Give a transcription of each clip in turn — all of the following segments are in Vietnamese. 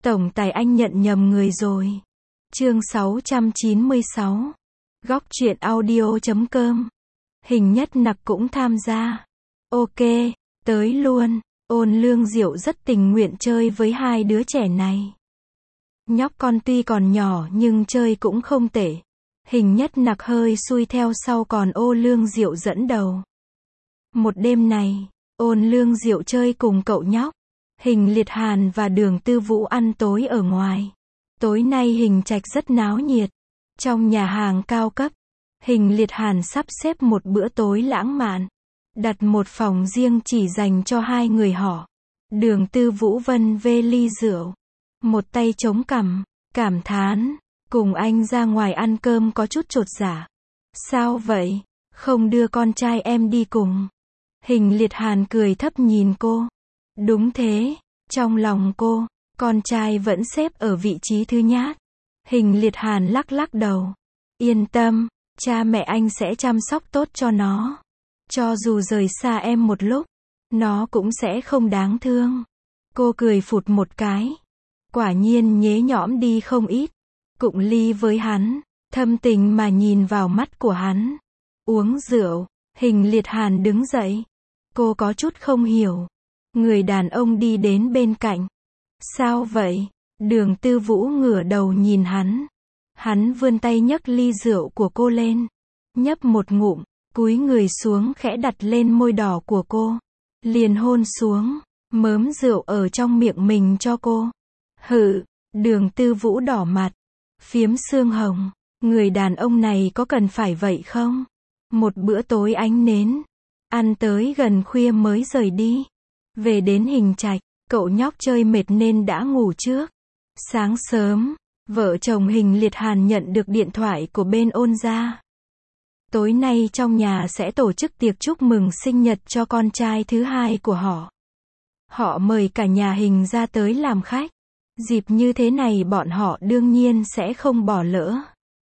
Tổng tài anh nhận nhầm người rồi. Chương 696. Góc truyện audio.com. Hình Nhất Nặc cũng tham gia. Ok, tới luôn. Ôn Lương Diệu rất tình nguyện chơi với hai đứa trẻ này. Nhóc con tuy còn nhỏ nhưng chơi cũng không tệ. Hình Nhất Nặc hơi xuôi theo sau còn Ôn Lương Diệu dẫn đầu. Một đêm này, Ôn Lương Diệu chơi cùng cậu nhóc Hình Liệt Hàn và Đường Tư Vũ ăn tối ở ngoài. Tối nay Hình Trạch rất náo nhiệt. Trong nhà hàng cao cấp, Hình Liệt Hàn sắp xếp một bữa tối lãng mạn. Đặt một phòng riêng chỉ dành cho hai người họ. Đường Tư Vũ vân vê ly rượu. Một tay chống cằm, cảm thán. Cùng anh ra ngoài ăn cơm có chút chột dạ. Sao vậy? Không đưa con trai em đi cùng. Hình Liệt Hàn cười thấp nhìn cô. Đúng thế, trong lòng cô, con trai vẫn xếp ở vị trí thứ nhát. Hình Liệt Hàn lắc lắc đầu. Yên tâm, cha mẹ anh sẽ chăm sóc tốt cho nó. Cho dù rời xa em một lúc, nó cũng sẽ không đáng thương. Cô cười phụt một cái. Quả nhiên nhế nhõm đi không ít. Cụng ly với hắn, thâm tình mà nhìn vào mắt của hắn. Uống rượu, Hình Liệt Hàn đứng dậy. Cô có chút không hiểu. Người đàn ông đi đến bên cạnh. Sao vậy? Đường Tư Vũ ngửa đầu nhìn hắn. Hắn vươn tay nhấc ly rượu của cô lên. Nhấp một ngụm, cúi người xuống khẽ đặt lên môi đỏ của cô. Liền hôn xuống, mớm rượu ở trong miệng mình cho cô. Hự, Đường Tư Vũ đỏ mặt. Phiếm xương hồng. Người đàn ông này có cần phải vậy không? Một bữa tối ánh nến. Ăn tới gần khuya mới rời đi. Về đến Hình Trạch, cậu nhóc chơi mệt nên đã ngủ trước. Sáng sớm, vợ chồng Hình Liệt Hàn nhận được điện thoại của bên Ôn gia. Tối nay trong nhà sẽ tổ chức tiệc chúc mừng sinh nhật cho con trai thứ hai của họ. Họ mời cả nhà Hình ra tới làm khách. Dịp như thế này bọn họ đương nhiên sẽ không bỏ lỡ.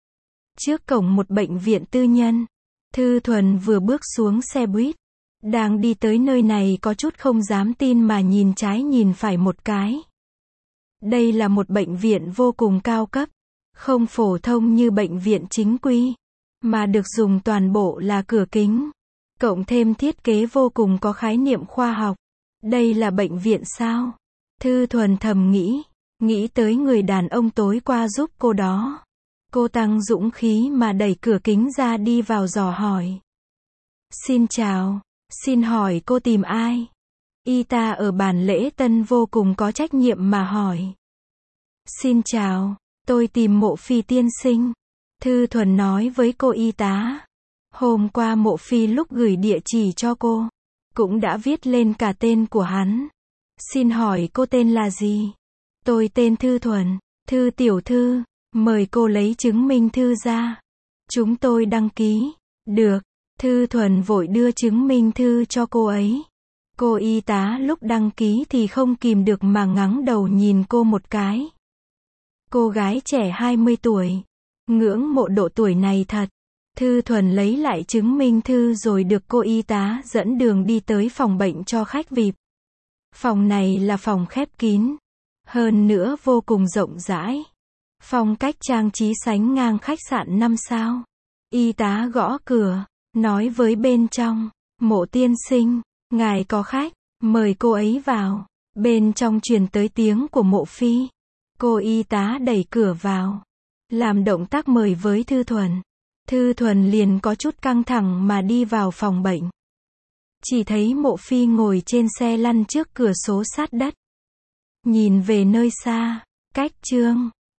Trước cổng một bệnh viện tư nhân, Thư Thuần vừa bước xuống xe buýt. Đang đi tới nơi này có chút không dám tin mà nhìn trái nhìn phải một cái. Đây là một bệnh viện vô cùng cao cấp, không phổ thông như bệnh viện chính quy, mà được dùng toàn bộ là cửa kính, cộng thêm thiết kế vô cùng có khái niệm khoa học. Đây là bệnh viện sao? Thư Thuần thầm nghĩ tới người đàn ông tối qua giúp cô đó. Cô tăng dũng khí mà đẩy cửa kính ra đi vào dò hỏi. Xin chào. Xin hỏi cô tìm ai? Y tá ở bàn lễ tân vô cùng có trách nhiệm mà hỏi. Xin chào, tôi tìm Mộ Phi tiên sinh. Thư Thuần nói với cô y tá. Hôm qua Mộ Phi lúc gửi địa chỉ cho cô, cũng đã viết lên cả tên của hắn. Xin hỏi cô tên là gì? Tôi tên Thư Thuần. Thư tiểu thư, mời cô lấy chứng minh thư ra. Chúng tôi đăng ký. Được. Thư Thuần vội đưa chứng minh thư cho cô ấy. Cô y tá lúc đăng ký thì không kìm được mà ngẩng đầu nhìn cô một cái. Cô gái trẻ 20 tuổi. Ngưỡng mộ độ tuổi này thật. Thư Thuần lấy lại chứng minh thư rồi được cô y tá dẫn đường đi tới phòng bệnh cho khách VIP. Phòng này là phòng khép kín. Hơn nữa vô cùng rộng rãi. Phong cách trang trí sánh ngang khách sạn 5 sao. Y tá gõ cửa. Nói với bên trong, Mộ tiên sinh, ngài có khách, mời cô ấy vào. Bên trong truyền tới tiếng của Mộ Phi. Cô y tá đẩy cửa vào, làm động tác mời với Thư Thuần. Thư Thuần liền có chút căng thẳng mà đi vào phòng bệnh. Chỉ thấy Mộ Phi ngồi trên xe lăn trước cửa sổ sát đất. Nhìn về nơi xa, cách Trương